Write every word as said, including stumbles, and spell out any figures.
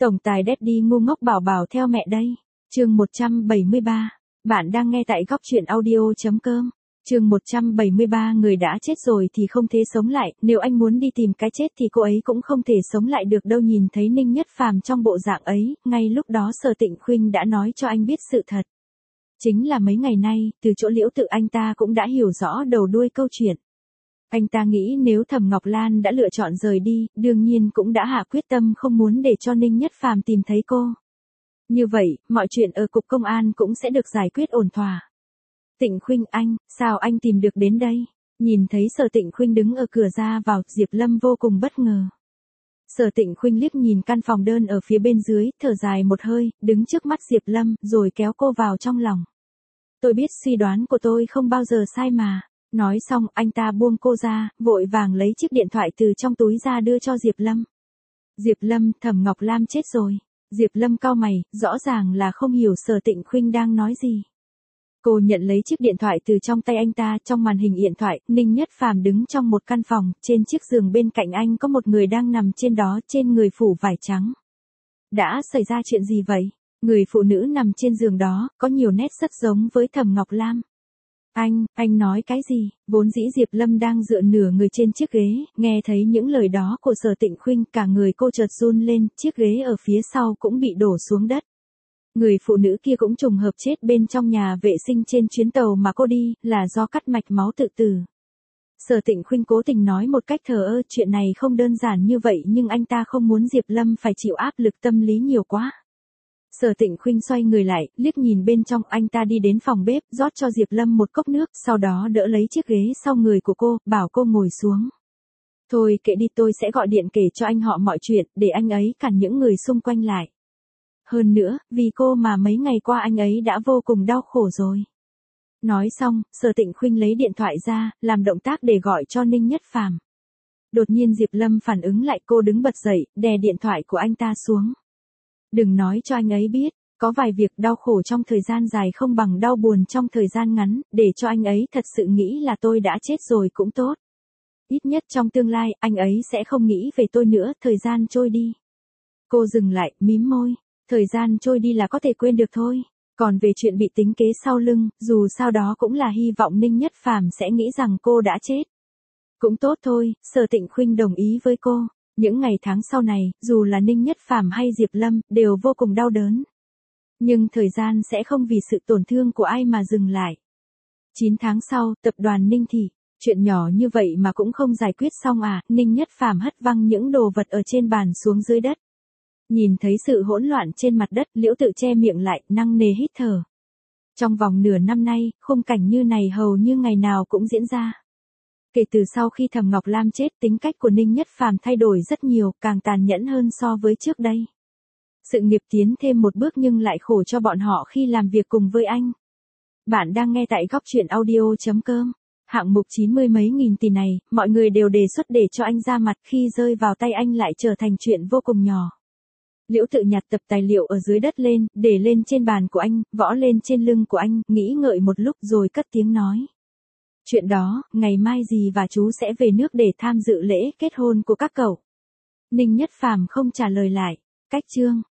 Tổng tài Daddy ngu ngốc bảo bảo theo mẹ đây. Chương một trăm bảy mươi ba. Bạn đang nghe tại góc truyện audio.com. Chương một trăm bảy mươi ba. Người đã chết rồi thì không thể sống lại, nếu anh muốn đi tìm cái chết thì cô ấy cũng không thể sống lại được đâu. Nhìn thấy Ninh Nhất Phàm trong bộ dạng ấy, ngay lúc đó Sở Tịnh Khuynh đã nói cho anh biết sự thật. Chính là mấy ngày nay, từ chỗ Liễu Tự anh ta cũng đã hiểu rõ đầu đuôi câu chuyện. Anh ta nghĩ nếu Thẩm Ngọc Lan đã lựa chọn rời đi, đương nhiên cũng đã hạ quyết tâm không muốn để cho Ninh Nhất Phàm tìm thấy cô. Như vậy, mọi chuyện ở cục công an cũng sẽ được giải quyết ổn thỏa. Tịnh Khuynh anh, sao anh tìm được đến đây? Nhìn thấy Sở Tịnh Khuynh đứng ở cửa ra vào, Diệp Lâm vô cùng bất ngờ. Sở Tịnh Khuynh liếc nhìn căn phòng đơn ở phía bên dưới, thở dài một hơi, đứng trước mắt Diệp Lâm, rồi kéo cô vào trong lòng. Tôi biết suy đoán của tôi không bao giờ sai mà. Nói xong, anh ta buông cô ra, vội vàng lấy chiếc điện thoại từ trong túi ra đưa cho Diệp Lâm. Diệp Lâm, Thẩm Ngọc Lam chết rồi. Diệp Lâm cau mày, rõ ràng là không hiểu Sở Tịnh Khuynh đang nói gì. Cô nhận lấy chiếc điện thoại từ trong tay anh ta, trong màn hình điện thoại, Ninh Nhất Phàm đứng trong một căn phòng, trên chiếc giường bên cạnh anh có một người đang nằm trên đó, trên người phủ vải trắng. Đã xảy ra chuyện gì vậy? Người phụ nữ nằm trên giường đó, có nhiều nét rất giống với Thẩm Ngọc Lam. Anh, anh nói cái gì? Vốn dĩ Diệp Lâm đang dựa nửa người trên chiếc ghế, nghe thấy những lời đó của Sở Tịnh Khuynh, cả người cô chợt run lên, chiếc ghế ở phía sau cũng bị đổ xuống đất. Người phụ nữ kia cũng trùng hợp chết bên trong nhà vệ sinh trên chuyến tàu mà cô đi, là do cắt mạch máu tự tử. Sở Tịnh Khuynh cố tình nói một cách thờ ơ, chuyện này không đơn giản như vậy, nhưng anh ta không muốn Diệp Lâm phải chịu áp lực tâm lý nhiều quá. Sở Tịnh Khuynh xoay người lại, liếc nhìn bên trong, anh ta đi đến phòng bếp, rót cho Diệp Lâm một cốc nước, sau đó đỡ lấy chiếc ghế sau người của cô, bảo cô ngồi xuống. Thôi kệ đi, tôi sẽ gọi điện kể cho anh họ mọi chuyện, để anh ấy cản những người xung quanh lại. Hơn nữa, vì cô mà mấy ngày qua anh ấy đã vô cùng đau khổ rồi. Nói xong, Sở Tịnh Khuynh lấy điện thoại ra, làm động tác để gọi cho Ninh Nhất Phàm. Đột nhiên Diệp Lâm phản ứng lại, cô đứng bật dậy, đè điện thoại của anh ta xuống. Đừng nói cho anh ấy biết, có vài việc đau khổ trong thời gian dài không bằng đau buồn trong thời gian ngắn, để cho anh ấy thật sự nghĩ là tôi đã chết rồi cũng tốt. Ít nhất trong tương lai, anh ấy sẽ không nghĩ về tôi nữa, thời gian trôi đi. Cô dừng lại, mím môi, thời gian trôi đi là có thể quên được thôi. Còn về chuyện bị tính kế sau lưng, dù sao đó cũng là hy vọng Ninh Nhất Phàm sẽ nghĩ rằng cô đã chết. Cũng tốt thôi, Sở Tịnh Khuynh đồng ý với cô. Những ngày tháng sau này, dù là Ninh Nhất Phàm hay Diệp Lâm, đều vô cùng đau đớn. Nhưng thời gian sẽ không vì sự tổn thương của ai mà dừng lại. chín tháng sau, tập đoàn Ninh Thị, chuyện nhỏ như vậy mà cũng không giải quyết xong à? Ninh Nhất Phàm hất văng những đồ vật ở trên bàn xuống dưới đất. Nhìn thấy sự hỗn loạn trên mặt đất, Liễu Tự che miệng lại, nặng nề hít thở. Trong vòng nửa năm nay, khung cảnh như này hầu như ngày nào cũng diễn ra. Kể từ sau khi Thẩm Ngọc Lam chết, tính cách của Ninh Nhất Phàm thay đổi rất nhiều, càng tàn nhẫn hơn so với trước đây. Sự nghiệp tiến thêm một bước nhưng lại khổ cho bọn họ khi làm việc cùng với anh. Bạn đang nghe tại góc truyện audio.com. Hạng mục chín mươi mấy nghìn tỷ này, mọi người đều đề xuất để cho anh ra mặt, khi rơi vào tay anh lại trở thành chuyện vô cùng nhỏ. Liễu Tự nhặt tập tài liệu ở dưới đất lên, để lên trên bàn của anh, võ lên trên lưng của anh, nghĩ ngợi một lúc rồi cất tiếng nói. Chuyện đó, ngày mai dì và chú sẽ về nước để tham dự lễ kết hôn của các cậu. Ninh Nhất Phàm không trả lời lại. Cách chương.